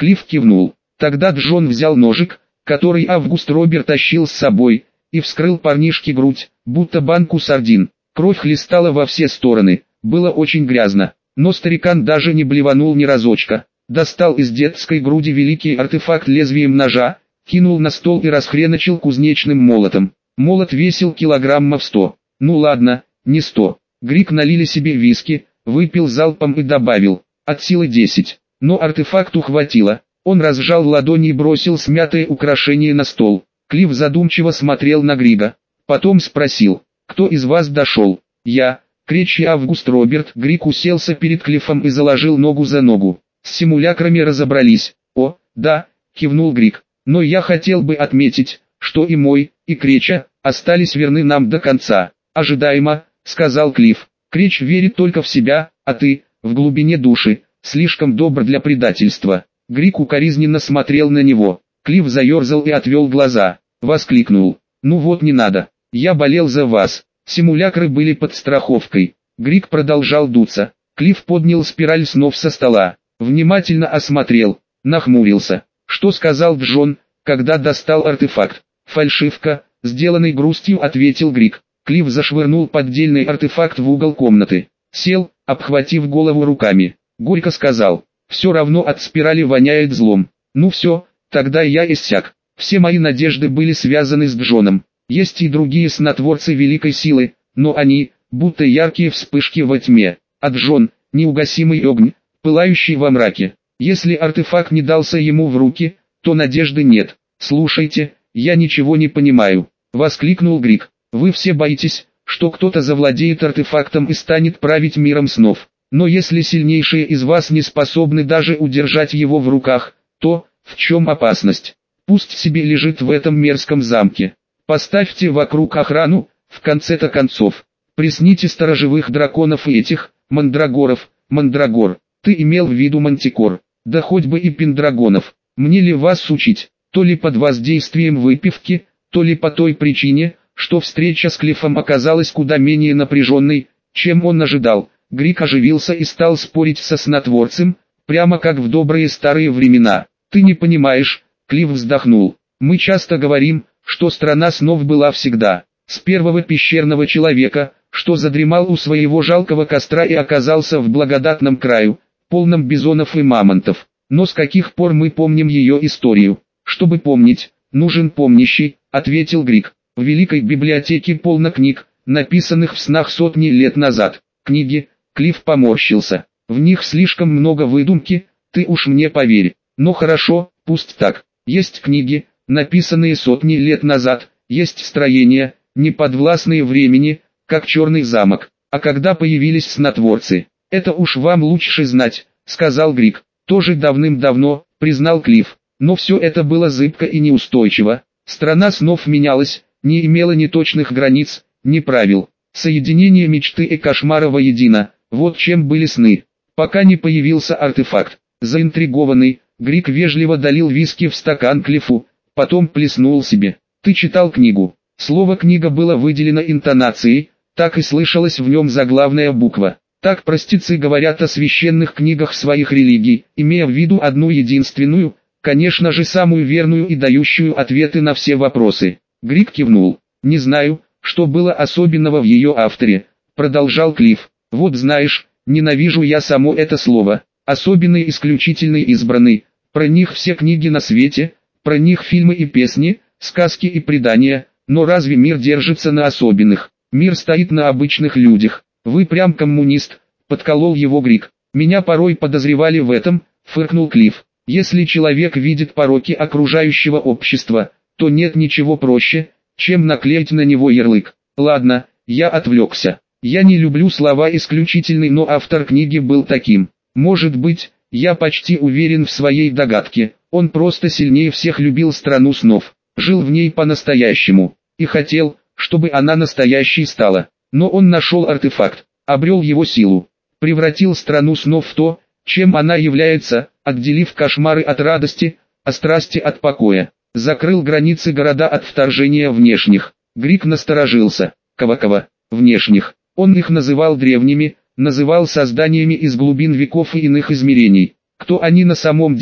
Клифф кивнул. Тогда Джон взял ножик, который Август Роберт тащил с собой, и вскрыл парнишке грудь, будто банку сардин. Кровь хлестала во все стороны, было очень грязно, но старикан даже не блеванул ни разочка. Достал из детской груди великий артефакт лезвием ножа, кинул на стол и расхреначил кузнечным молотом. Молот весил килограммов 100. Ну ладно, не 100. Грик налили себе виски, выпил залпом и добавил, от силы 10. Но артефакту хватило. Он разжал ладони и бросил смятые украшения на стол. Клифф задумчиво смотрел на Грига. Потом спросил, кто из вас дошел? Я, Креч и Август Роберт. Григ уселся перед Клиффом и заложил ногу за ногу. С симулякрами разобрались. О, да, кивнул Григ. Но я хотел бы отметить, что и мой, и Креча, остались верны нам до конца. Ожидаемо, сказал Клифф. Креч верит только в себя, а ты, в глубине души, слишком добр для предательства. Григ укоризненно смотрел на него. Клифф заерзал и отвел глаза. Воскликнул. Ну вот не надо. Я болел за вас. Симулякры были под страховкой. Григ продолжал дуться. Клифф поднял спираль снов со стола. Внимательно осмотрел. Нахмурился. Что сказал Джон, когда достал артефакт? Фальшивка, сделанный грустью, ответил Григ. Клифф зашвырнул поддельный артефакт в угол комнаты. Сел, обхватив голову руками. Горько сказал. Все равно от спирали воняет злом. Ну все, тогда я иссяк. Все мои надежды были связаны с Джоном. Есть и другие снотворцы великой силы, но они, будто яркие вспышки во тьме. А Джон, неугасимый огонь, пылающий во мраке. Если артефакт не дался ему в руки, то надежды нет. Слушайте, я ничего не понимаю, воскликнул Григ. Вы все боитесь, что кто-то завладеет артефактом и станет править миром снов. Но если сильнейшие из вас не способны даже удержать его в руках, то, в чем опасность? Пусть себе лежит в этом мерзком замке. Поставьте вокруг охрану, в конце-то концов. Присните сторожевых драконов и этих, мандрагоров. Мандрагор, ты имел в виду мантикор, да хоть бы и пендрагонов. Мне ли вас учить, то ли под воздействием выпивки, то ли по той причине, что встреча с Клиффом оказалась куда менее напряженной, чем он ожидал. Григ оживился и стал спорить со снотворцем, прямо как в добрые старые времена. «Ты не понимаешь», — Клифф вздохнул. «Мы часто говорим, что страна снов была всегда. С первого пещерного человека, что задремал у своего жалкого костра и оказался в благодатном краю, полном бизонов и мамонтов. Но с каких пор мы помним ее историю? Чтобы помнить, нужен помнящий», — ответил Григ. «В великой библиотеке полно книг, написанных в снах сотни лет назад. Книги». Клифф поморщился. «В них слишком много выдумки, ты уж мне поверь. Но хорошо, пусть так. Есть книги, написанные сотни лет назад, есть строения, не подвластные времени, как Черный замок. А когда появились снотворцы, это уж вам лучше знать», — сказал Григ. «Тоже давным-давно», — признал Клифф. «Но все это было зыбко и неустойчиво. Страна снов менялась, не имела ни точных границ, ни правил. Соединение мечты и кошмара воедино. Вот чем были сны, пока не появился артефакт». Заинтригованный, Григ вежливо долил виски в стакан Клиффу, потом плеснул себе. «Ты читал книгу?» Слово «книга» было выделено интонацией, так и слышалась в нем заглавная буква. Так простецы говорят о священных книгах своих религий, имея в виду одну единственную, конечно же самую верную и дающую ответы на все вопросы. Григ кивнул. «Не знаю, что было особенного в ее авторе», — продолжал Клифф. «Вот знаешь, ненавижу я само это слово. Особенный, исключительный, избранный. Про них все книги на свете, про них фильмы и песни, сказки и предания. Но разве мир держится на особенных? Мир стоит на обычных людях. Вы прям коммунист», — подколол его Григ. «Меня порой подозревали в этом», — фыркнул Клифф. «Если человек видит пороки окружающего общества, то нет ничего проще, чем наклеить на него ярлык. Ладно, я отвлекся. Я не люблю слова «исключительный», но автор книги был таким. Может быть, я почти уверен в своей догадке, он просто сильнее всех любил страну снов, жил в ней по-настоящему, и хотел, чтобы она настоящей стала. Но он нашел артефакт, обрел его силу, превратил страну снов в то, чем она является, отделив кошмары от радости, а страсти от покоя. Закрыл границы города от вторжения внешних. Григ насторожился. Кого-кого? Внешних. Он их называл древними, называл созданиями из глубин веков и иных измерений. Кто они на самом деле,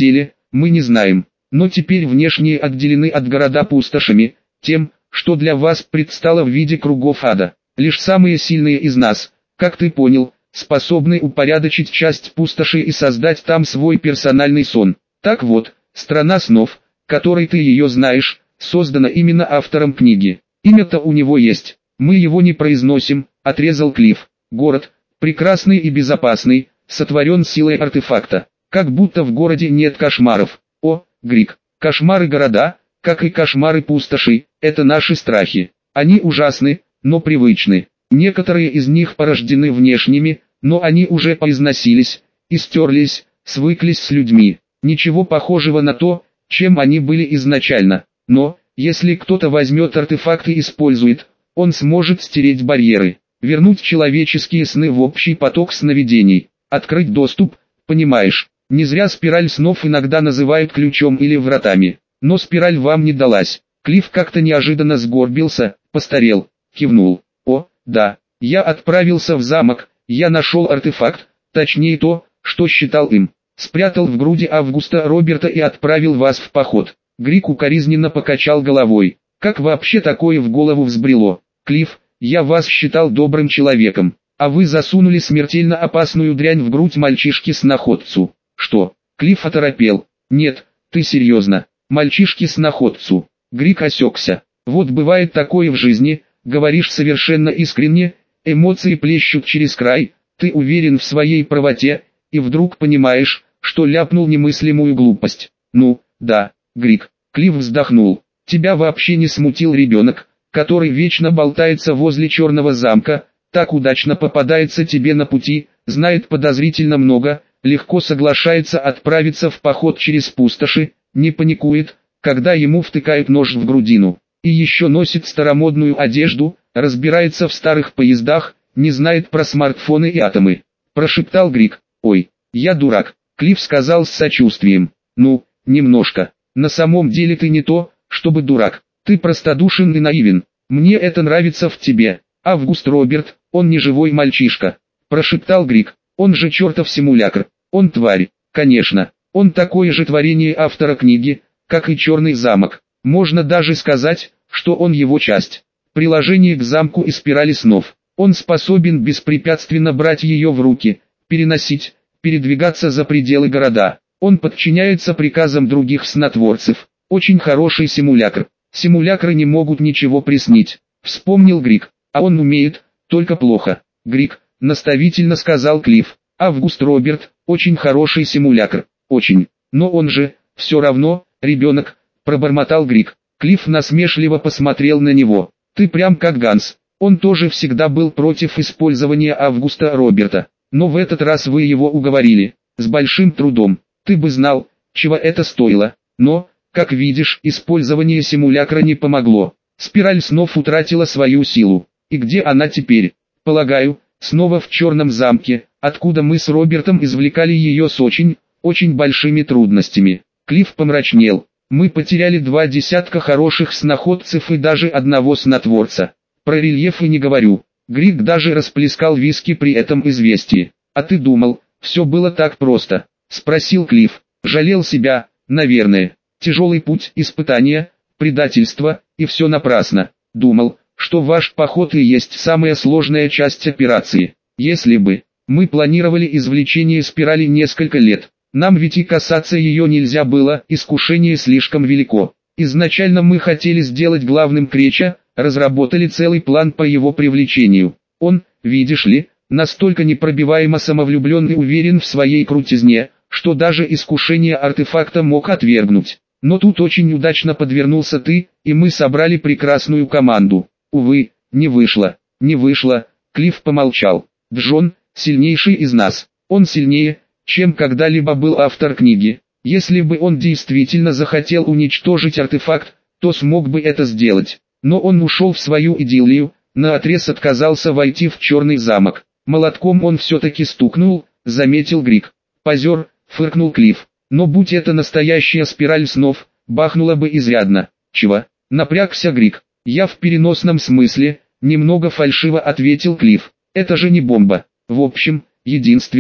мы не знаем. Но теперь внешние отделены от города пустошами, тем, что для вас предстало в виде кругов ада. Лишь самые сильные из нас, как ты понял, способны упорядочить часть пустоши и создать там свой персональный сон. Так вот, страна снов, которой ты ее знаешь, создана именно автором книги. Имя-то у него есть, мы его не произносим, отрезал Клифф. Город, прекрасный и безопасный, сотворен силой артефакта. Как будто в городе нет кошмаров. О, Грик, кошмары города, как и кошмары пустоши, это наши страхи. Они ужасны, но привычны. Некоторые из них порождены внешними, но они уже поизносились, истерлись, свыклись с людьми. Ничего похожего на то, чем они были изначально. Но, если кто-то возьмет артефакт и использует, он сможет стереть барьеры, вернуть человеческие сны в общий поток сновидений, открыть доступ, понимаешь. Не зря спираль снов иногда называют ключом или вратами. Но спираль вам не далась. Клифф как-то неожиданно сгорбился, постарел, кивнул. О, да, я отправился в замок, я нашел артефакт, точнее то, что считал им. Спрятал в груди Августа Роберта и отправил вас в поход. Грик укоризненно покачал головой. Как вообще такое в голову взбрело? Клифф, я вас считал добрым человеком, а вы засунули смертельно опасную дрянь в грудь мальчишке-сноходцу. Что? Клифф оторопел. Нет, ты серьезно? Мальчишке-сноходцу. Грик осекся. Вот бывает такое в жизни, говоришь совершенно искренне, эмоции плещут через край, ты уверен в своей правоте, и вдруг понимаешь, что ляпнул немыслимую глупость. Ну, да, Грик. Клифф вздохнул. Тебя вообще не смутил ребенок, который вечно болтается возле черного замка, так удачно попадается тебе на пути, знает подозрительно много, легко соглашается отправиться в поход через пустоши, не паникует, когда ему втыкают нож в грудину, и еще носит старомодную одежду, разбирается в старых поездах, не знает про смартфоны и атомы. Прошептал Грик. Ой, я дурак, Клифф сказал с сочувствием. Ну, немножко. На самом деле ты не то, чтобы дурак. Ты простодушен и наивен. Мне это нравится в тебе. Август Роберт, он не живой мальчишка. Прошептал Грик. Он же чертов симулякр. Он тварь. Конечно. Он такое же творение автора книги, как и Черный замок. Можно даже сказать, что он его часть. Приложение к замку и спирали снов. Он способен беспрепятственно брать ее в руки, переносить, передвигаться за пределы города. Он подчиняется приказам других снотворцев. Очень хороший симулякр. Симулякры не могут ничего приснить. Вспомнил Грик. А он умеет, только плохо. Грик, наставительно сказал Клифф. Август Роберт, очень хороший симулякр. Очень. Но он же, все равно, ребенок, пробормотал Грик. Клифф насмешливо посмотрел на него. Ты прям как Ганс. Он тоже всегда был против использования Августа Роберта. Но в этот раз вы его уговорили. С большим трудом. Ты бы знал, чего это стоило. Но, как видишь, использование симулякра не помогло. Спираль снов утратила свою силу. И где она теперь? Полагаю, снова в Черном замке, откуда мы с Робертом извлекали ее с очень большими трудностями. Клифф помрачнел. Мы потеряли 2 десятка хороших сноходцев и даже одного снотворца. Про рельефы не говорю. Грик даже расплескал виски при этом известии. А ты думал, все было так просто? Спросил Клифф. Жалел себя, наверное. Тяжелый путь, испытания, предательство, и все напрасно. Думал, что ваш поход и есть самая сложная часть операции. Если бы мы планировали извлечение спирали несколько лет, нам ведь и касаться ее нельзя было, искушение слишком велико. Изначально мы хотели сделать главным Креча, разработали целый план по его привлечению. Он, видишь ли, настолько непробиваемо самовлюблен и уверен в своей крутизне, что даже искушение артефакта мог отвергнуть. Но тут очень удачно подвернулся ты, и мы собрали прекрасную команду. Увы, не вышло. Клифф помолчал. Джон, сильнейший из нас. Он сильнее, чем когда-либо был автор книги. Если бы он действительно захотел уничтожить артефакт, то смог бы это сделать. Но он ушел в свою идиллию, наотрез отказался войти в Черный замок. Молотком он все-таки стукнул, заметил Грик. Позер, фыркнул Клифф. Но будь это настоящая спираль снов, бахнула бы изрядно. Чего? Напрягся Грик. Я в переносном смысле, немного фальшиво ответил Клифф. Это же не бомба. В общем, единственный,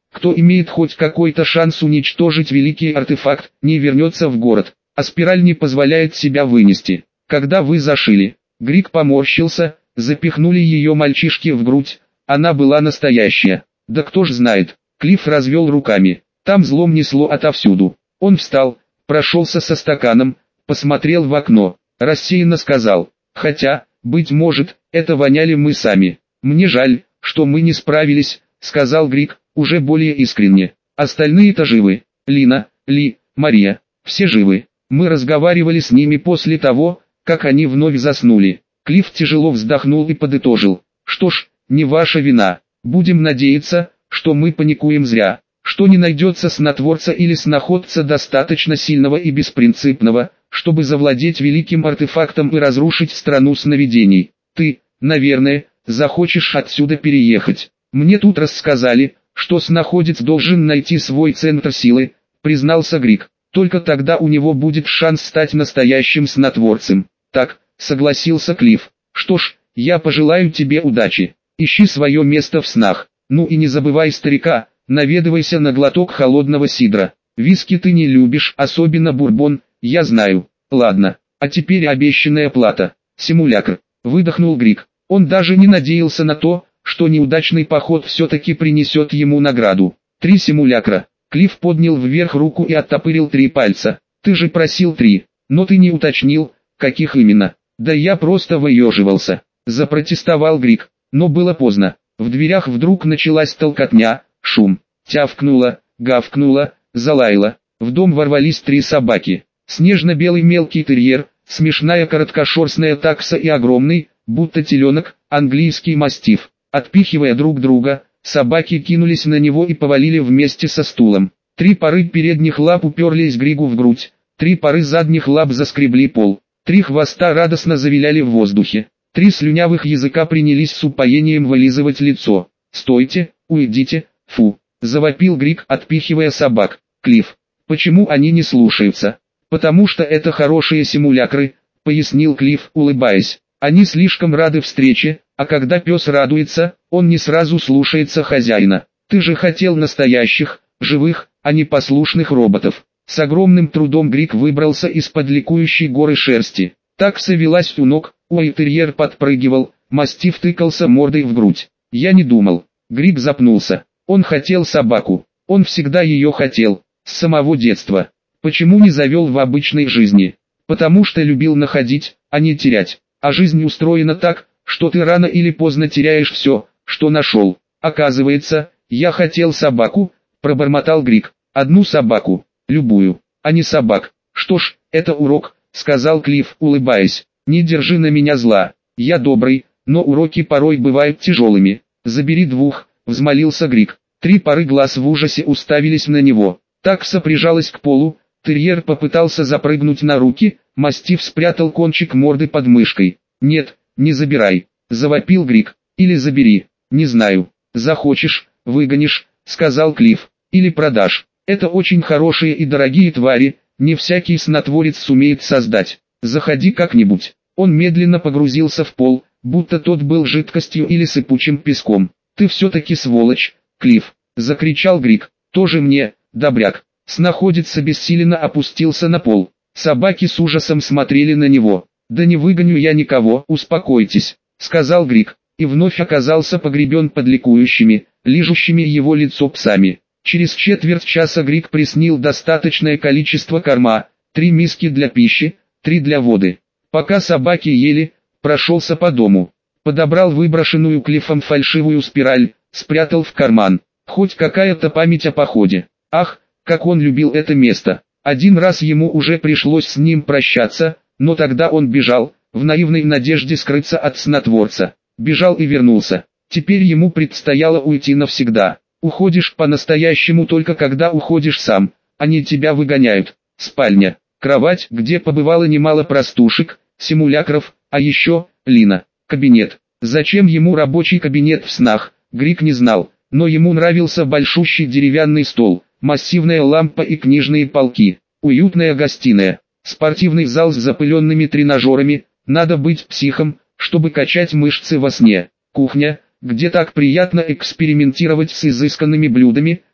Кто имеет хоть какой-то шанс уничтожить великий артефакт, не вернется в город, а спираль не позволяет себя вынести. Когда вы зашили, Грик поморщился, запихнули ее мальчишке в грудь, она была настоящая. Да кто ж знает, Клифф развел руками, там злом несло отовсюду. Он встал, прошелся со стаканом, посмотрел в окно, рассеянно сказал, хотя, быть может, это воняли мы сами. Мне жаль, что мы не справились, сказал Грик, уже более искренне. Остальные-то живы, Лина, Ли, Мария, все живы. Мы разговаривали с ними после того, как они вновь заснули. Клифф тяжело вздохнул и подытожил. Что ж, не ваша вина. Будем надеяться, что мы паникуем зря, что не найдется снотворца или сноходца достаточно сильного и беспринципного, чтобы завладеть великим артефактом и разрушить страну сновидений. Ты, наверное, захочешь отсюда переехать. Мне тут рассказали, что сноходец должен найти свой центр силы, признался Грик. Только тогда у него будет шанс стать настоящим снотворцем. Так, согласился Клифф. Что ж, я пожелаю тебе удачи. Ищи свое место в снах. Ну и не забывай старика, наведывайся на глоток холодного сидра. Виски ты не любишь, особенно бурбон, я знаю. Ладно, а теперь обещанная плата. Симулякр. Выдохнул Грик. Он даже не надеялся на то, что неудачный поход все-таки принесет ему награду. 3 симулякра. Клифф поднял вверх руку и оттопырил 3 пальца. Ты же просил 3, но ты не уточнил, каких именно. Да я просто выеживался. Запротестовал Грик, но было поздно. В дверях вдруг началась толкотня, шум. Тявкнула, гавкнула, залаяла. В дом ворвались 3 собаки. Снежно-белый мелкий терьер, смешная короткошерстная такса и огромный, будто теленок, английский мастиф. Отпихивая друг друга, собаки кинулись на него и повалили вместе со стулом. 3 пары передних лап уперлись Григу в грудь, 3 пары задних лап заскребли пол, 3 хвоста радостно завиляли в воздухе, 3 слюнявых языка принялись с упоением вылизывать лицо. «Стойте, уйдите, фу!» — завопил Григ, отпихивая собак. «Клифф, почему они не слушаются?» «Потому что это хорошие симулякры», — пояснил Клифф, улыбаясь. «Они слишком рады встрече, а когда пес радуется, он не сразу слушается хозяина. Ты же хотел настоящих, живых, а не послушных роботов». С огромным трудом Григ выбрался из-под ликующей горы шерсти. Такса велась у ног, уайтерьер подпрыгивал, мастиф тыкался мордой в грудь. «Я не думал». Григ запнулся. Он хотел собаку. Он всегда ее хотел, с самого детства. Почему не завел в обычной жизни? Потому что любил находить, а не терять. А жизнь устроена так, что ты рано или поздно теряешь все, что нашел. Оказывается, я хотел собаку, пробормотал Григ. Одну собаку, любую, а не собак. Что ж, это урок, сказал Клифф, улыбаясь. Не держи на меня зла. Я добрый, но уроки порой бывают тяжелыми. Забери 2, взмолился Григ. 3 пары глаз в ужасе уставились на него. Такса прижалась к полу, терьер попытался запрыгнуть на руки, мастиф спрятал кончик морды под мышкой. «Нет, не забирай», — завопил Григ. «Или забери, не знаю. Захочешь, выгонишь», — сказал Клифф. «Или продашь. Это очень хорошие и дорогие твари, не всякий снотворец сумеет создать. Заходи как-нибудь». Он медленно погрузился в пол, будто тот был жидкостью или сыпучим песком. «Ты все-таки сволочь, Клифф», — закричал Григ. «Тоже мне, добряк». Сноходец обессиленно опустился на пол. Собаки с ужасом смотрели на него. «Да не выгоню я никого, успокойтесь», — сказал Григ, и вновь оказался погребен под ликующими, лижущими его лицо псами. Через четверть часа Григ приснил достаточное количество корма, 3 миски для пищи, 3 для воды. Пока собаки ели, прошелся по дому. Подобрал выброшенную Клиффом фальшивую спираль, спрятал в карман. Хоть какая-то память о походе. Ах, как он любил это место. Один раз ему уже пришлось с ним прощаться, но тогда он бежал, в наивной надежде скрыться от снотворца. Бежал и вернулся. Теперь ему предстояло уйти навсегда. Уходишь по-настоящему только когда уходишь сам, они тебя выгоняют. Спальня, кровать, где побывало немало простушек, симулякров, а еще, Лина. Кабинет. Зачем ему рабочий кабинет в снах, Григ не знал, но ему нравился большущий деревянный стол, массивная лампа и книжные полки, уютная гостиная, спортивный зал с запыленными тренажерами. Надо быть психом, чтобы качать мышцы во сне. Кухня, где так приятно экспериментировать с изысканными блюдами,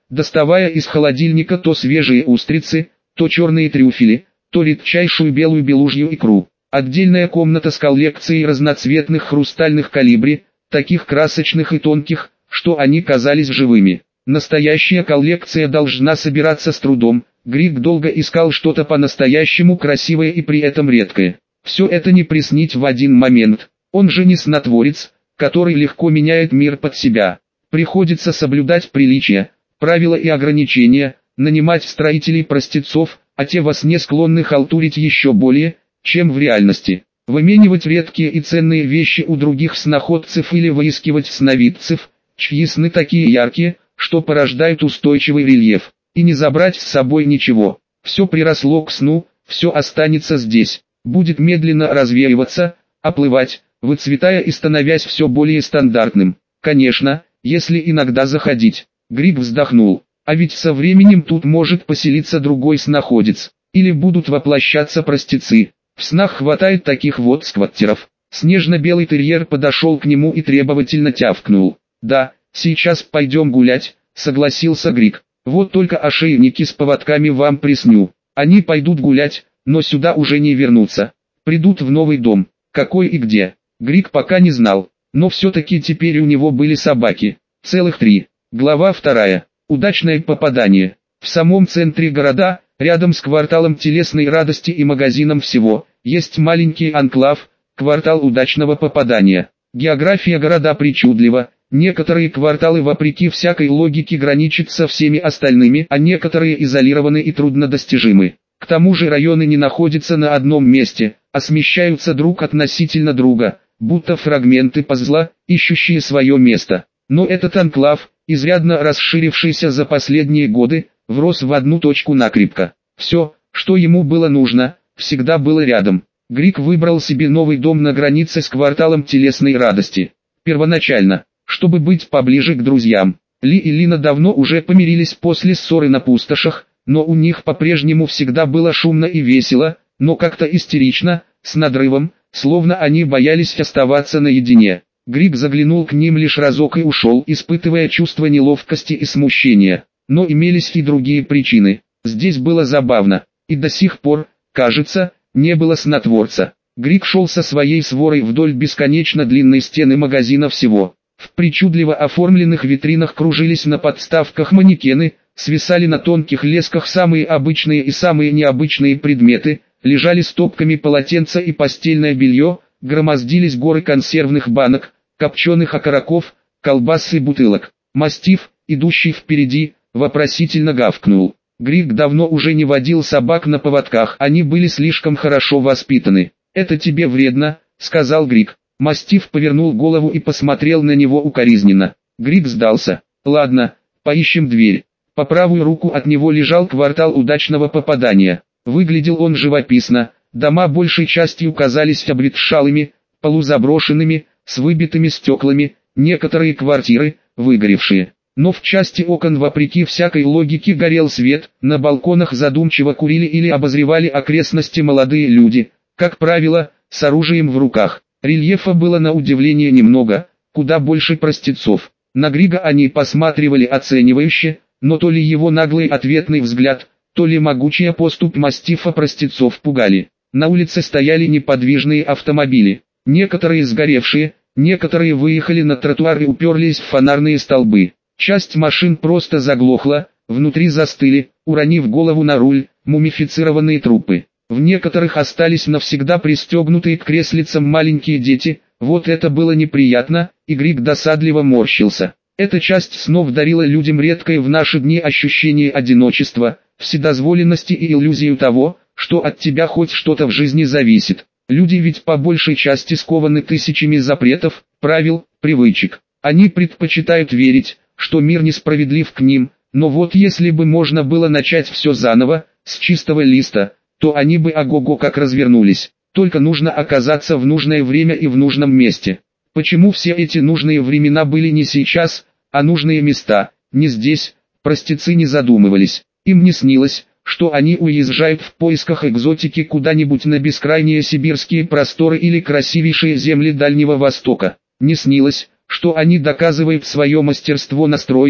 доставая из холодильника то свежие устрицы, то черные трюфели, то редчайшую белую белужью икру. Отдельная комната с коллекцией разноцветных хрустальных колибри, таких красочных и тонких, что они казались живыми. Настоящая коллекция должна собираться с трудом. Григ долго искал что-то по-настоящему красивое и при этом редкое. Все это не приснить в один момент. Он же не снотворец, который легко меняет мир под себя. Приходится соблюдать приличия, правила и ограничения, нанимать строителей-простецов, а те во сне склонны халтурить еще более, чем в реальности. Выменивать редкие и ценные вещи у других сноходцев или выискивать сновидцев, чьи сны такие яркие, что порождают устойчивый рельеф. И не забрать с собой ничего. Все приросло к сну, все останется здесь. Будет медленно развеиваться, оплывать, выцветая и становясь все более стандартным. Конечно, если иногда заходить. Григ вздохнул. А ведь со временем тут может поселиться другой сноходец. Или будут воплощаться простецы. В снах хватает таких вот скваттеров. Снежно-белый терьер подошел к нему и требовательно тявкнул. «Да, сейчас пойдем гулять», — согласился Григ. «Вот только ошейники с поводками вам присню. Они пойдут гулять, но сюда уже не вернутся. Придут в новый дом. Какой и где?» Григ пока не знал, но все-таки теперь у него были собаки. Целых 3. Глава 2. Удачное попадание. В самом центре города, рядом с кварталом телесной радости и магазином всего, есть маленький анклав, квартал удачного попадания. География города причудлива. Некоторые кварталы вопреки всякой логике граничат со всеми остальными, а некоторые изолированы и труднодостижимы. К тому же районы не находятся на одном месте, а смещаются друг относительно друга, будто фрагменты пазла, ищущие свое место. Но этот анклав, изрядно расширившийся за последние годы, врос в одну точку накрепко. Все, что ему было нужно, всегда было рядом. Григ выбрал себе новый дом на границе с кварталом телесной радости. Первоначально, чтобы быть поближе к друзьям. Ли и Лина давно уже помирились после ссоры на пустошах, но у них по-прежнему всегда было шумно и весело, но как-то истерично, с надрывом, словно они боялись оставаться наедине. Григ заглянул к ним лишь разок и ушел, испытывая чувство неловкости и смущения. Но имелись и другие причины. Здесь было забавно, и до сих пор, кажется, не было снотворца. Григ шел со своей сворой вдоль бесконечно длинной стены магазина всего. В причудливо оформленных витринах кружились на подставках манекены, свисали на тонких лесках самые обычные и самые необычные предметы, лежали стопками полотенца и постельное белье, громоздились горы консервных банок, копченых окороков, колбас и бутылок. Мастиф, идущий впереди, вопросительно гавкнул. Григ давно уже не водил собак на поводках, они были слишком хорошо воспитаны. «Это тебе вредно», — сказал Григ. Мастиф повернул голову и посмотрел на него укоризненно. Григ сдался. «Ладно, поищем дверь». По правую руку от него лежал квартал удачного попадания. Выглядел он живописно, дома большей частью казались обветшалыми, полузаброшенными, с выбитыми стеклами, некоторые квартиры, выгоревшие. Но в части окон вопреки всякой логике горел свет, на балконах задумчиво курили или обозревали окрестности молодые люди, как правило, с оружием в руках. Рельефа было на удивление немного, куда больше простецов. На Грига они посматривали оценивающе, но то ли его наглый ответный взгляд, то ли могучая поступь мастифа простецов пугали. На улице стояли неподвижные автомобили, некоторые сгоревшие, некоторые выехали на тротуар и уперлись в фонарные столбы. Часть машин просто заглохла, внутри застыли, уронив голову на руль, мумифицированные трупы. В некоторых остались навсегда пристегнутые к креслицам маленькие дети, вот это было неприятно, и Григ досадливо морщился. Эта часть снов дарила людям редкое в наши дни ощущение одиночества, вседозволенности и иллюзию того, что от тебя хоть что-то в жизни зависит. Люди ведь по большей части скованы тысячами запретов, правил, привычек. Они предпочитают верить, что мир несправедлив к ним, но вот если бы можно было начать все заново, с чистого листа, то они бы ого-го как развернулись. Только нужно оказаться в нужное время и в нужном месте. Почему все эти нужные времена были не сейчас, а нужные места, не здесь, простецы не задумывались. Им не снилось, что они уезжают в поисках экзотики куда-нибудь на бескрайние сибирские просторы или красивейшие земли Дальнего Востока. Не снилось, что они доказывают свое мастерство на стройках,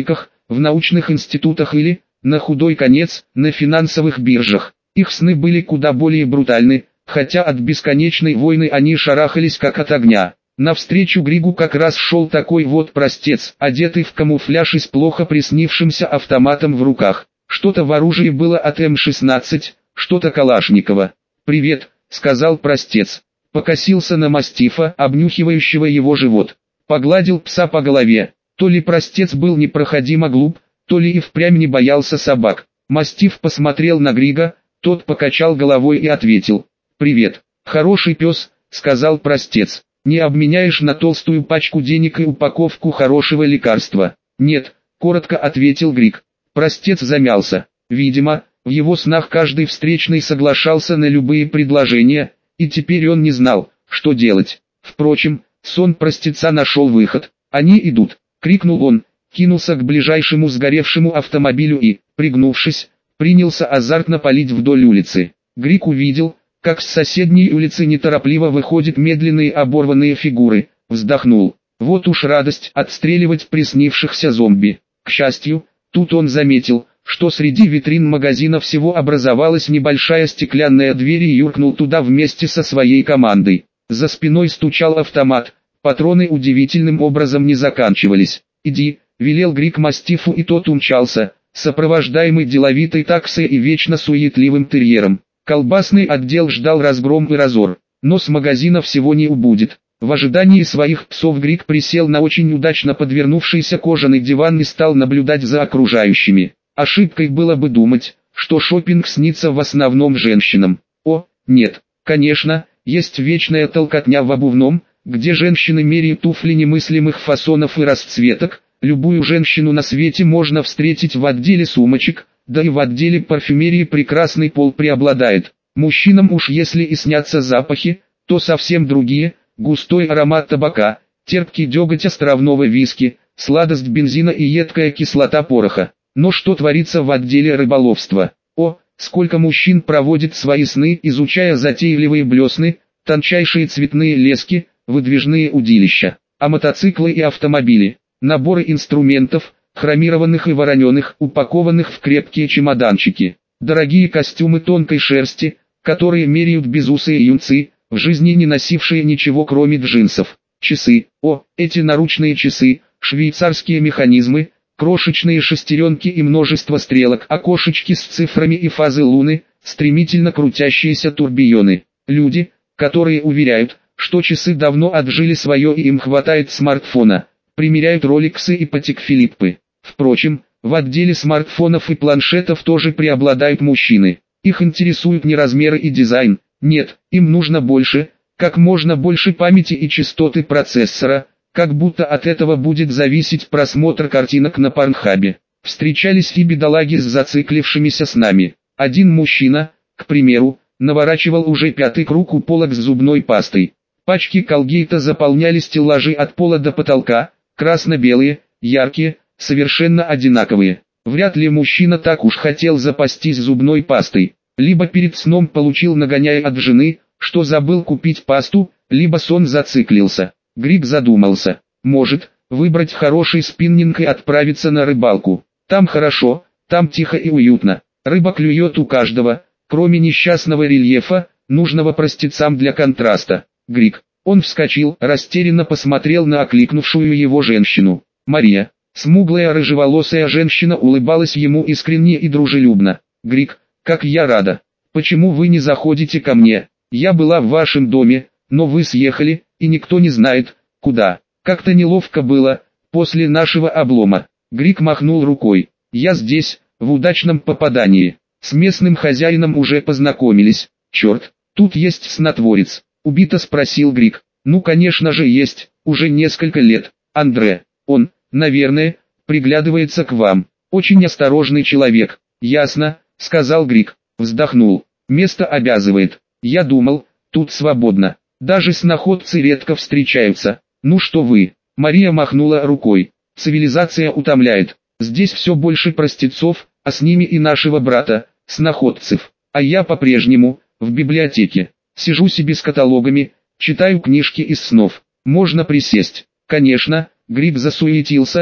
в научных институтах или, на худой конец, на финансовых биржах. Их сны были куда более брутальны, хотя от бесконечной войны они шарахались как от огня. Навстречу Григу как раз шел такой вот простец, одетый в камуфляж и с плохо приснившимся автоматом в руках. Что-то в оружии было от М-16, что-то Калашникова. «Привет», — сказал простец. Покосился на мастифа, обнюхивающего его живот. Погладил пса по голове. То ли простец был непроходимо глуп, то ли и впрямь не боялся собак. Мастиф посмотрел на Грига, тот покачал головой и ответил. «Привет, хороший пес», — сказал простец. «Не обменяешь на толстую пачку денег и упаковку хорошего лекарства?» «Нет», — коротко ответил Григ. Простец замялся. Видимо, в его снах каждый встречный соглашался на любые предложения, и теперь он не знал, что делать. Впрочем, сон простеца нашел выход. «Они идут!» — крикнул он, кинулся к ближайшему сгоревшему автомобилю и, пригнувшись, принялся азартно палить вдоль улицы. Григ увидел, как с соседней улицы неторопливо выходят медленные оборванные фигуры, вздохнул. Вот уж радость отстреливать приснившихся зомби. К счастью, тут он заметил, что среди витрин магазина всего образовалась небольшая стеклянная дверь и юркнул туда вместе со своей командой. За спиной стучал автомат, патроны удивительным образом не заканчивались. «Иди», — велел Григ мастифу, и тот умчался, сопровождаемый деловитой таксой и вечно суетливым терьером. Колбасный отдел ждал разгром и разор, но с магазина всего не убудет. В ожидании своих псов Григ присел на очень удачно подвернувшийся кожаный диван и стал наблюдать за окружающими. Ошибкой было бы думать, что шопинг снится в основном женщинам. О, нет, конечно, есть вечная толкотня в обувном, где женщины меряют туфли немыслимых фасонов и расцветок. Любую женщину на свете можно встретить в отделе сумочек, да и в отделе парфюмерии прекрасный пол преобладает. Мужчинам уж если и снятся запахи, то совсем другие: густой аромат табака, терпкий деготь островного виски, сладость бензина и едкая кислота пороха. Но что творится в отделе рыболовства? О, сколько мужчин проводит свои сны, изучая затейливые блесны, тончайшие цветные лески, выдвижные удилища, а мотоциклы и автомобили, наборы инструментов, хромированных и вороненых, упакованных в крепкие чемоданчики, дорогие костюмы тонкой шерсти, которые меряют безусые юнцы, в жизни не носившие ничего кроме джинсов. Часы, о, эти наручные часы, швейцарские механизмы, крошечные шестеренки и множество стрелок, окошечки с цифрами и фазы луны, стремительно крутящиеся турбионы. Люди, которые уверяют, что часы давно отжили свое и им хватает смартфона, примеряют роликсы и Патек Филиппы. Впрочем, в отделе смартфонов и планшетов тоже преобладают мужчины. Их интересуют не размеры и дизайн, нет, им нужно больше, как можно больше памяти и частоты процессора, как будто от этого будет зависеть просмотр картинок на Порнхабе. Встречались и бедолаги с зациклившимися снами. Один мужчина, к примеру, наворачивал уже 5-й круг у полок с зубной пастой. Пачки Колгейта заполняли стеллажи от пола до потолка, красно-белые, яркие, совершенно одинаковые. Вряд ли мужчина так уж хотел запастись зубной пастой. Либо перед сном получил нагоняй от жены, что забыл купить пасту, либо сон зациклился. Григ задумался. Может, выбрать хороший спиннинг и отправиться на рыбалку. Там хорошо, там тихо и уютно. Рыба клюет у каждого, кроме несчастного рельефа, нужного простецам для контраста. Григ. Он вскочил, растерянно посмотрел на окликнувшую его женщину. Мария. Смуглая рыжеволосая женщина улыбалась ему искренне и дружелюбно. Григ, как я рада. Почему вы не заходите ко мне? Я была в вашем доме, но вы съехали, и никто не знает, куда. Как-то неловко было, после нашего облома. Григ махнул рукой. Я здесь, в удачном попадании. С местным хозяином уже познакомились. Черт, тут есть снотворец. Убито спросил Григ. Ну конечно же есть, уже несколько лет. Андре, он, наверное, приглядывается к вам. Очень осторожный человек. Ясно, сказал Григ. Вздохнул. Место обязывает. Я думал, тут свободно. Даже сноходцы редко встречаются. Ну что вы? Мария махнула рукой. Цивилизация утомляет. Здесь все больше простецов, а с ними и нашего брата, сноходцев. А я по-прежнему, в библиотеке. Сижу себе с каталогами, читаю книжки из снов. Можно присесть. Конечно, Григ засуетился,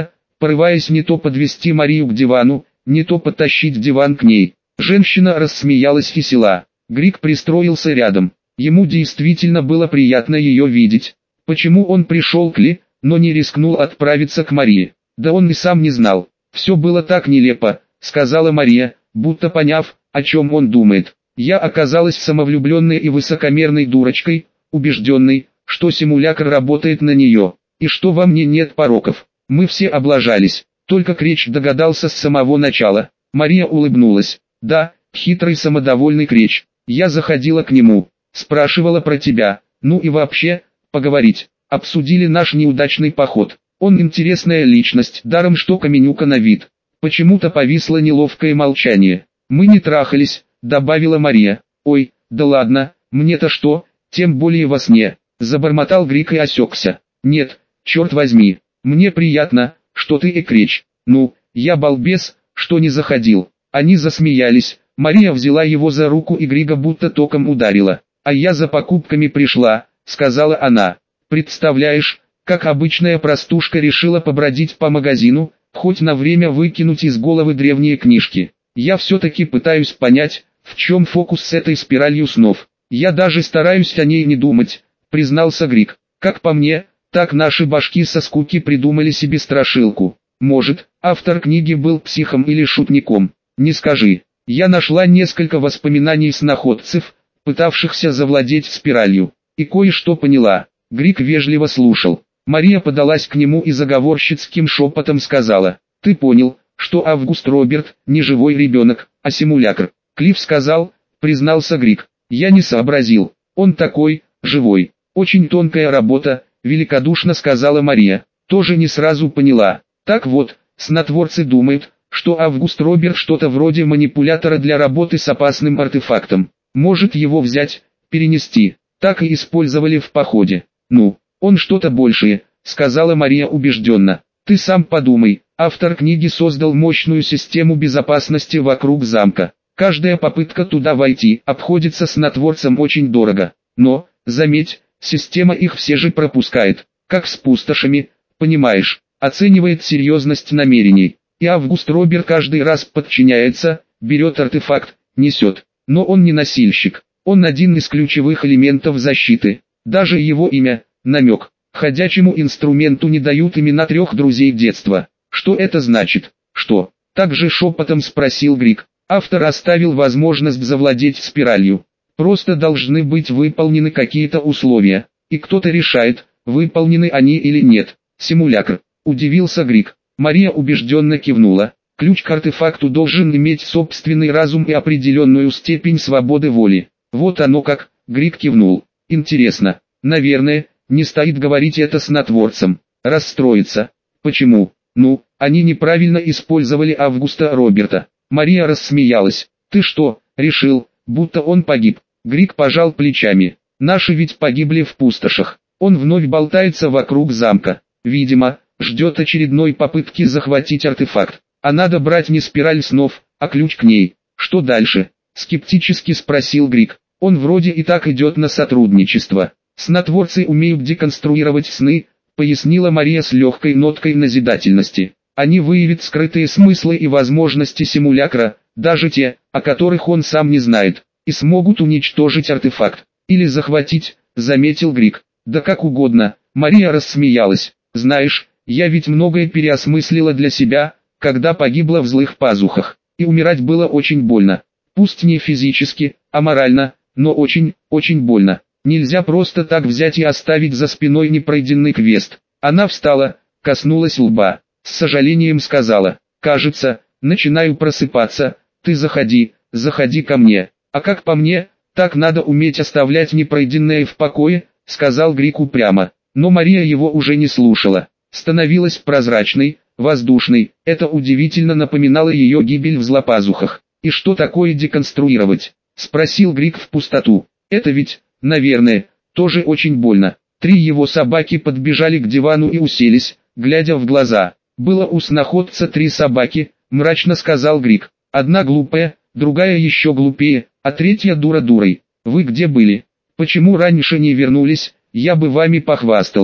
порываясь не то подвести Марию к дивану, не то потащить диван к ней. Женщина рассмеялась весело. Грик пристроился рядом. Ему действительно было приятно ее видеть. Почему он пришел к Ли, но не рискнул отправиться к Марии? Да он и сам не знал. Все было так нелепо, сказала Мария, будто поняв, о чем он думает. Я оказалась самовлюбленной и высокомерной дурочкой, убежденной, что симулятор работает на нее, и что во мне нет пороков. Мы все облажались, только Креч догадался с самого начала. Мария улыбнулась. Да, хитрый самодовольный Креч. Я заходила к нему, спрашивала про тебя, ну и вообще, поговорить. Обсудили наш неудачный поход. Он интересная личность, даром что каменюка на вид. Почему-то повисло неловкое молчание. Мы не трахались, добавила Мария. Ой, да ладно, мне-то что, тем более во сне. Забормотал Грик и осекся. Нет, черт возьми, мне приятно, что ты и Креч. Ну, я балбес, что не заходил. Они засмеялись. Мария взяла его за руку и Грига будто током ударила. А я за покупками пришла, сказала она. Представляешь, как обычная простушка решила побродить по магазину, хоть на время выкинуть из головы древние книжки. Я все-таки пытаюсь понять, в чем фокус с этой спиралью снов. Я даже стараюсь о ней не думать, признался Грик. Как по мне, так наши башки со скуки придумали себе страшилку. Может, автор книги был психом или шутником, не скажи. Я нашла несколько воспоминаний сноходцев, пытавшихся завладеть спиралью, и кое-что поняла. Грик вежливо слушал. Мария подалась к нему и заговорщицким шепотом сказала: «Ты понял, что Август Роберт не живой ребенок, а симулятор?» Клифф сказал, признался Грик. «Я не сообразил. Он такой, живой. Очень тонкая работа», великодушно сказала Мария. Тоже не сразу поняла. Так вот, снотворцы думают, что Август Роберт что-то вроде манипулятора для работы с опасным артефактом. Может его взять, перенести. Так и использовали в походе. Ну, он что-то большее, сказала Мария убежденно. Ты сам подумай, автор книги создал мощную систему безопасности вокруг замка. Каждая попытка туда войти обходится снотворцам очень дорого. Но, заметь, система их все же пропускает, как с пустошами, понимаешь, оценивает серьезность намерений. И Август Роберт каждый раз подчиняется, берет артефакт, несет. Но он не насильщик, он один из ключевых элементов защиты. Даже его имя, намек, ходячему инструменту не дают имена 3 друзей детства. Что это значит? Что? Также шепотом спросил Грик. Автор оставил возможность завладеть спиралью. Просто должны быть выполнены какие-то условия. И кто-то решает, выполнены они или нет. Симулятор. Удивился Грик. Мария убежденно кивнула. Ключ к артефакту должен иметь собственный разум и определенную степень свободы воли. Вот оно как, Грик кивнул. Интересно. Наверное, не стоит говорить это снотворцам. Расстроиться. Почему? Ну, они неправильно использовали Августа Роберта. Мария рассмеялась. Ты что, решил, будто он погиб? Грик пожал плечами. Наши ведь погибли в пустошах. Он вновь болтается вокруг замка. Видимо, ждет очередной попытки захватить артефакт. А надо брать не спираль снов, а ключ к ней. Что дальше? Скептически спросил Грик. Он вроде и так идет на сотрудничество. Снотворцы умеют деконструировать сны, пояснила Мария с легкой ноткой назидательности. Они выявят скрытые смыслы и возможности симулятора, даже те, о которых он сам не знает, и смогут уничтожить артефакт. Или захватить, заметил Грик. Да как угодно. Мария рассмеялась. Знаешь, я ведь многое переосмыслила для себя, когда погибла в злых пазухах. И умирать было очень больно. Пусть не физически, а морально, но очень, очень больно. Нельзя просто так взять и оставить за спиной непройденный квест. Она встала, коснулась лба. С сожалением сказала: «Кажется, начинаю просыпаться, ты заходи, заходи ко мне». «А как по мне, так надо уметь оставлять непройденное в покое», сказал Грик упрямо. Но Мария его уже не слушала. Становилась прозрачной, воздушной, это удивительно напоминало ее гибель в злопазухах. «И что такое деконструировать?» спросил Грик в пустоту. «Это ведь, наверное, тоже очень больно». 3 его собаки подбежали к дивану и уселись, глядя в глаза. «Было у сноходца 3 собаки», мрачно сказал Грик. «Одна глупая, другая еще глупее, а третья дура дурой. Вы где были? Почему раньше не вернулись? Я бы вами похвастался».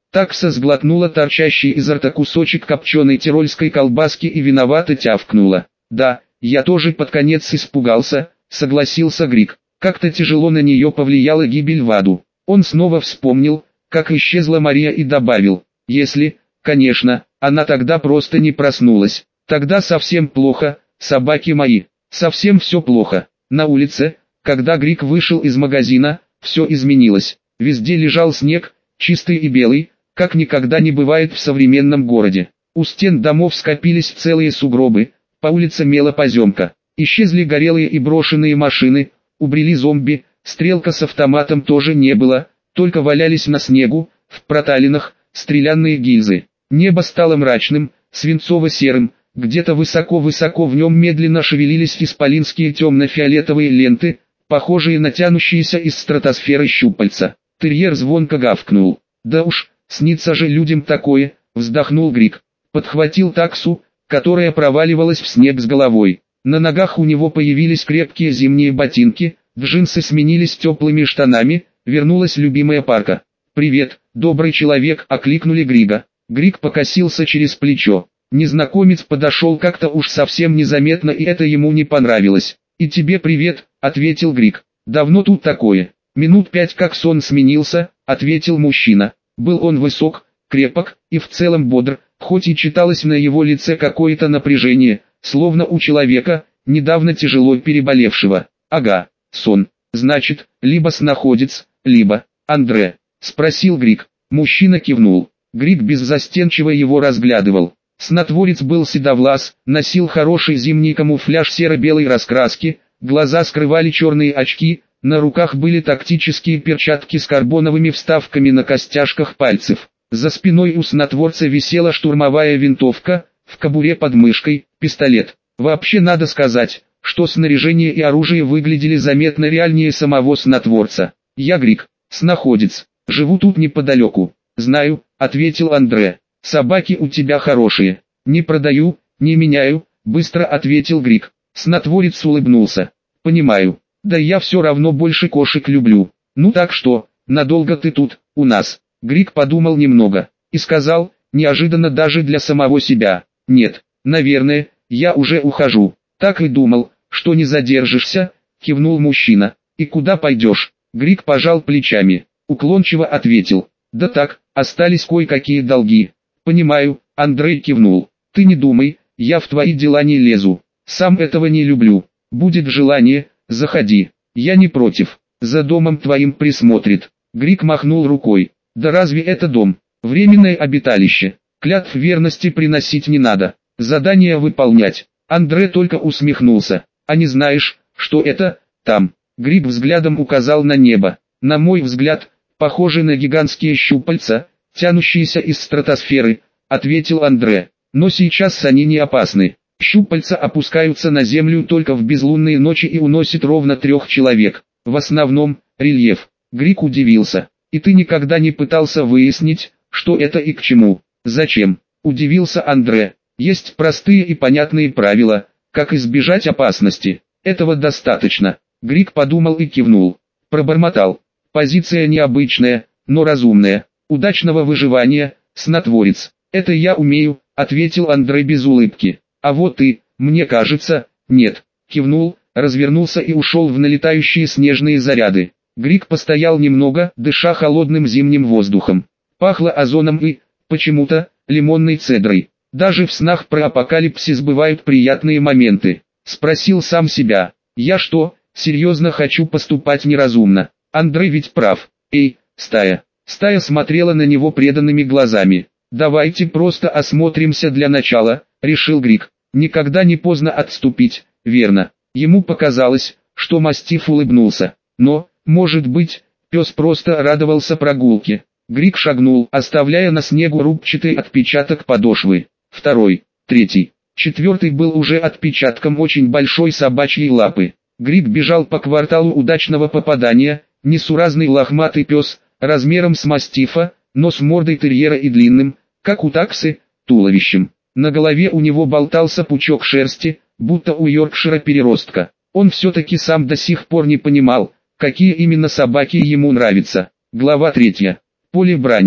Такса сглотнула торчащий изо рта кусочек копченой тирольской колбаски и виновато тявкнула. «Да, я тоже под конец испугался», — согласился Грик. Как-то тяжело на нее повлияла гибель в аду. Он снова вспомнил, как исчезла Мария и добавил: «Если, конечно, она тогда просто не проснулась, тогда совсем плохо, собаки мои, совсем все плохо». На улице, когда Грик вышел из магазина, все изменилось. Везде лежал снег, чистый и белый, как никогда не бывает в современном городе. У стен домов скопились целые сугробы, по улице мела поземка. Исчезли горелые и брошенные машины, убрели зомби, стрелка с автоматом тоже не было, только валялись на снегу, в проталинах, стрелянные гильзы. Небо стало мрачным, свинцово-серым, где-то высоко-высоко в нем медленно шевелились исполинские темно-фиолетовые ленты, похожие на тянущиеся из стратосферы щупальца. Терьер звонко гавкнул. «Да уж, снится же людям такое», — вздохнул Грик. Подхватил таксу, которая проваливалась в снег с головой. На ногах у него появились крепкие зимние ботинки, джинсы сменились теплыми штанами, вернулась любимая парка. «Привет, добрый человек», — окликнули Грига. Григ покосился через плечо. Незнакомец подошел как-то уж совсем незаметно, и это ему не понравилось. «И тебе привет», — ответил Григ. «Давно тут такое?» «Минут 5 как сон сменился», — ответил мужчина. Был он высок, крепок и в целом бодр, хоть и читалось на его лице какое-то напряжение, словно у человека, недавно тяжело переболевшего. «Ага, сон. Значит, либо снаходец, либо Андре?» — спросил Григ. Мужчина кивнул. Григ беззастенчиво его разглядывал. Снотворец был седовлас, носил хороший зимний камуфляж серо-белой раскраски, глаза скрывали черные очки, на руках были тактические перчатки с карбоновыми вставками на костяшках пальцев. За спиной у снотворца висела штурмовая винтовка, в кобуре под мышкой пистолет. Вообще надо сказать, что снаряжение и оружие выглядели заметно реальнее самого снотворца. «Я Грик, снаходец, живу тут неподалеку». «Знаю», — ответил Андре. «Собаки у тебя хорошие». «Не продаю, не меняю», — быстро ответил Грик. Снотворец улыбнулся. «Понимаю. Да я все равно больше кошек люблю. Ну так что, надолго ты тут, у нас?» Грик подумал немного и сказал, неожиданно даже для самого себя: «Нет, наверное, я уже ухожу». «Так и думал, что не задержишься», — кивнул мужчина. «И куда пойдешь?» Грик пожал плечами, уклончиво ответил: «Да так, остались кое-какие долги». «Понимаю», — Андрей кивнул. «Ты не думай, я в твои дела не лезу. Сам этого не люблю. Будет желание, заходи. Я не против. За домом твоим присмотрит». Грик махнул рукой. «Да разве это дом? Временное обиталище. Клятв верности приносить не надо. Задание выполнять». Андре только усмехнулся. «А не знаешь, что это там?» Грик взглядом указал на небо. «На мой взгляд, похоже на гигантские щупальца, тянущиеся из стратосферы», — ответил Андре. «Но сейчас они не опасны. Щупальца опускаются на землю только в безлунные ночи и уносят ровно 3 человек. В основном, рельеф». Грик удивился. «И ты никогда не пытался выяснить, что это и к чему?» «Зачем?» — удивился Андре. «Есть простые и понятные правила, как избежать опасности. Этого достаточно». Грик подумал и кивнул. Пробормотал. «Позиция необычная, но разумная. Удачного выживания, снотворец». «Это я умею», — ответил Андрей без улыбки. «А вот ты, мне кажется, нет». Кивнул, развернулся и ушел в налетающие снежные заряды. Грик постоял немного, дыша холодным зимним воздухом. Пахло озоном и, почему-то, лимонной цедрой. Даже в снах про апокалипсис бывают приятные моменты. Спросил сам себя: «Я что, серьезно хочу поступать неразумно?» Андрей ведь прав. «Эй, стая!» Стая смотрела на него преданными глазами. «Давайте просто осмотримся для начала», — решил Грик. «Никогда не поздно отступить, верно?» Ему показалось, что мастиф улыбнулся. Но, может быть, пес просто радовался прогулке. Грик шагнул, оставляя на снегу рубчатый отпечаток подошвы. Второй, третий, четвертый был уже отпечатком очень большой собачьей лапы. Грик бежал по кварталу удачного попадания, несуразный лохматый пес, размером с мастифа, но с мордой терьера и длинным, как у таксы, туловищем. На голове у него болтался пучок шерсти, будто у йоркшира переростка. Он все-таки сам до сих пор не понимал, какие именно собаки ему нравятся. Глава 3. Поле брани.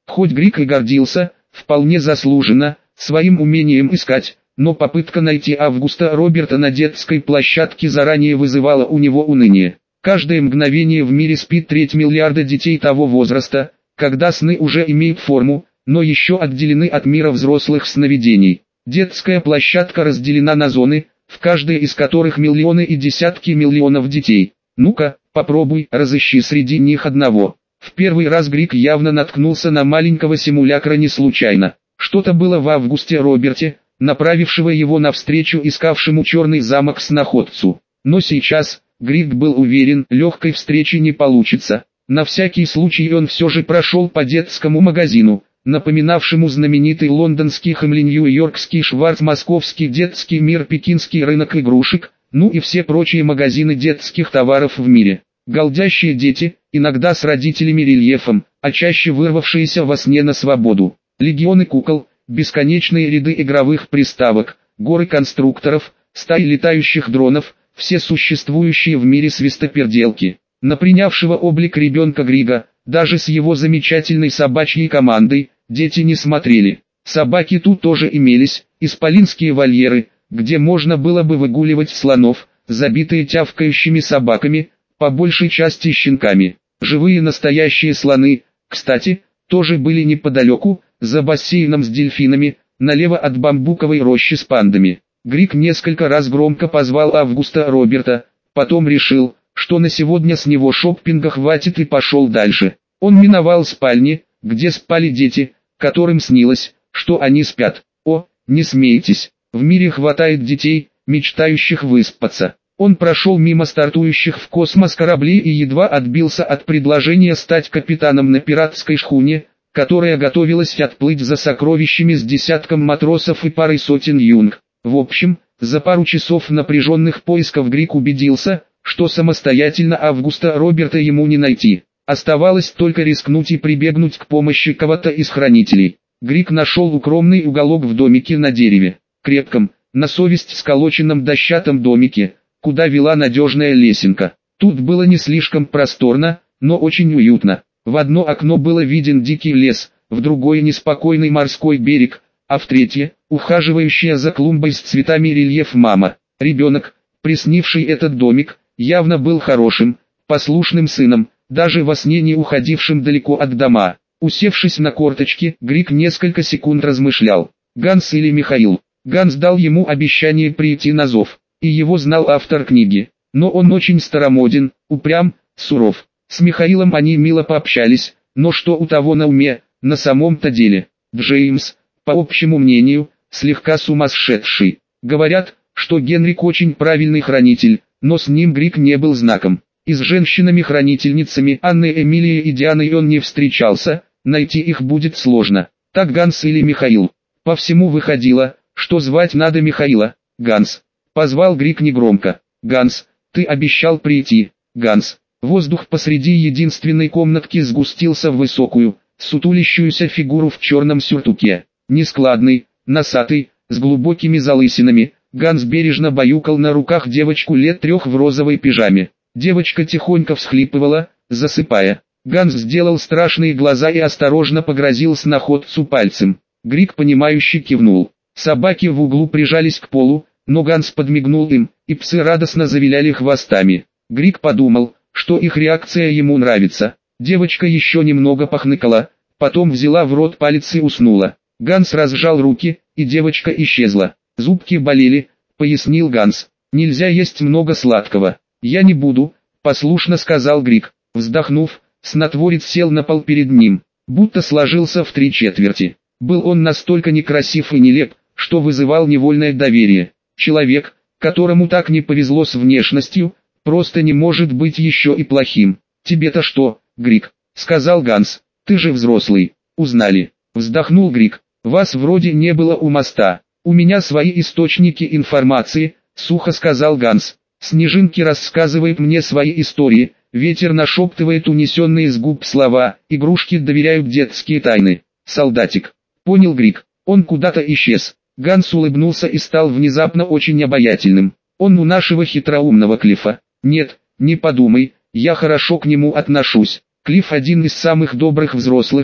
Хоть Грик и гордился, вполне заслуженно, своим умением искать, но попытка найти Августа Роберта на детской площадке заранее вызывала у него уныние. Каждое мгновение в мире спит 3 миллиарда детей того возраста, когда сны уже имеют форму, но еще отделены от мира взрослых сновидений. Детская площадка разделена на зоны, в каждой из которых миллионы и десятки миллионов детей. Ну-ка, попробуй, разыщи среди них одного. В первый раз Грик явно наткнулся на маленького симулякра не случайно. Что-то было в Августе Роберте, направившего его навстречу искавшему черный замок сноходцу. Но сейчас, Грик был уверен, легкой встречи не получится. На всякий случай он все же прошел по детскому магазину, напоминавшему знаменитый лондонский Хэмли, нью-йоркский Шварц, московский детский мир, пекинский рынок игрушек, ну и все прочие магазины детских товаров в мире. Голдящие дети, иногда с родителями-рельефом, а чаще вырвавшиеся во сне на свободу. Легионы кукол, бесконечные ряды игровых приставок, горы конструкторов, стаи летающих дронов, все существующие в мире свистоперделки. На принявшего облик ребенка Грига, даже с его замечательной собачьей командой, дети не смотрели. Собаки тут тоже имелись, исполинские вольеры, где можно было бы выгуливать слонов, забитые тявкающими собаками, по большей части щенками. Живые настоящие слоны, кстати, тоже были неподалеку, за бассейном с дельфинами, налево от бамбуковой рощи с пандами. Грик несколько раз громко позвал Августа Роберта, потом решил, что на сегодня с него шоппинга хватит, и пошел дальше. Он миновал спальни, где спали дети, которым снилось, что они спят. О, не смейтесь, в мире хватает детей, мечтающих выспаться. Он прошел мимо стартующих в космос кораблей и едва отбился от предложения стать капитаном на пиратской шхуне, которая готовилась отплыть за сокровищами с десятком матросов и парой сотен юнг. В общем, за пару часов напряженных поисков Грик убедился, что самостоятельно Августа Роберта ему не найти. Оставалось только рискнуть и прибегнуть к помощи кого-то из хранителей. Грик нашел укромный уголок в домике на дереве, крепком, на совесть сколоченном дощатом домике, куда вела надежная лесенка. Тут было не слишком просторно, но очень уютно. В одно окно было виден дикий лес, в другое неспокойный морской берег, а в третье, ухаживающая за клумбой с цветами рельеф мама. Ребенок, приснивший этот домик, явно был хорошим, послушным сыном, даже во сне не уходившим далеко от дома. Усевшись на корточки, Грик несколько секунд размышлял. Ганс или Михаил? Ганс дал ему обещание прийти на зов, и его знал автор книги. Но он очень старомоден, упрям, суров. С Михаилом они мило пообщались, но что у того на уме, на самом-то деле? Джеймс, по общему мнению, слегка сумасшедший. Говорят, что Генрик очень правильный хранитель, но с ним Грик не был знаком. И с женщинами-хранительницами Анной, Эмилией и Дианой он не встречался, найти их будет сложно. Так Ганс или Михаил? По всему выходило, что звать надо Михаила. Ганс. Позвал Грик негромко. Ганс, ты обещал прийти. Ганс. Воздух посреди единственной комнатки сгустился в высокую, сутулящуюся фигуру в черном сюртуке. Нескладный, носатый, с глубокими залысинами, Ганс бережно баюкал на руках девочку лет 3 в розовой пижаме. Девочка тихонько всхлипывала, засыпая. Ганс сделал страшные глаза и осторожно погрозил сноходцу пальцем. Грик понимающе кивнул. Собаки в углу прижались к полу, но Ганс подмигнул им, и псы радостно завиляли хвостами. Грик подумал, что их реакция ему нравится. Девочка еще немного похныкала, потом взяла в рот палец и уснула. Ганс разжал руки, и девочка исчезла. Зубки болели, пояснил Ганс. Нельзя есть много сладкого. Я не буду, послушно сказал Грик. Вздохнув, снотворец сел на пол перед ним, будто сложился в 3/4. Был он настолько некрасив и нелеп, что вызывал невольное доверие. Человек, которому так не повезло с внешностью, просто не может быть еще и плохим. «Тебе-то что, Грик?» — сказал Ганс. «Ты же взрослый». «Узнали», — вздохнул Грик. «Вас вроде не было у моста». «У меня свои источники информации», — сухо сказал Ганс. «Снежинки рассказывают мне свои истории, ветер нашептывает унесенные с губ слова, игрушки доверяют детские тайны». «Солдатик». Понял Грик. Он куда-то исчез. Ганс улыбнулся и стал внезапно очень обаятельным. «Он у нашего хитроумного Клиффа». «Нет, не подумай, я хорошо к нему отношусь. Клифф один из самых добрых взрослых,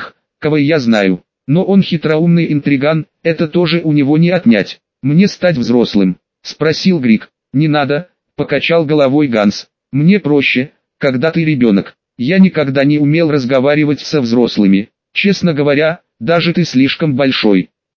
кого я знаю. Но он хитроумный интриган, это тоже у него не отнять. Мне стать взрослым? Спросил Грик. Не надо, покачал головой Ганс. Мне проще, когда ты ребенок. Я никогда не умел разговаривать со взрослыми. Честно говоря, даже ты слишком большой.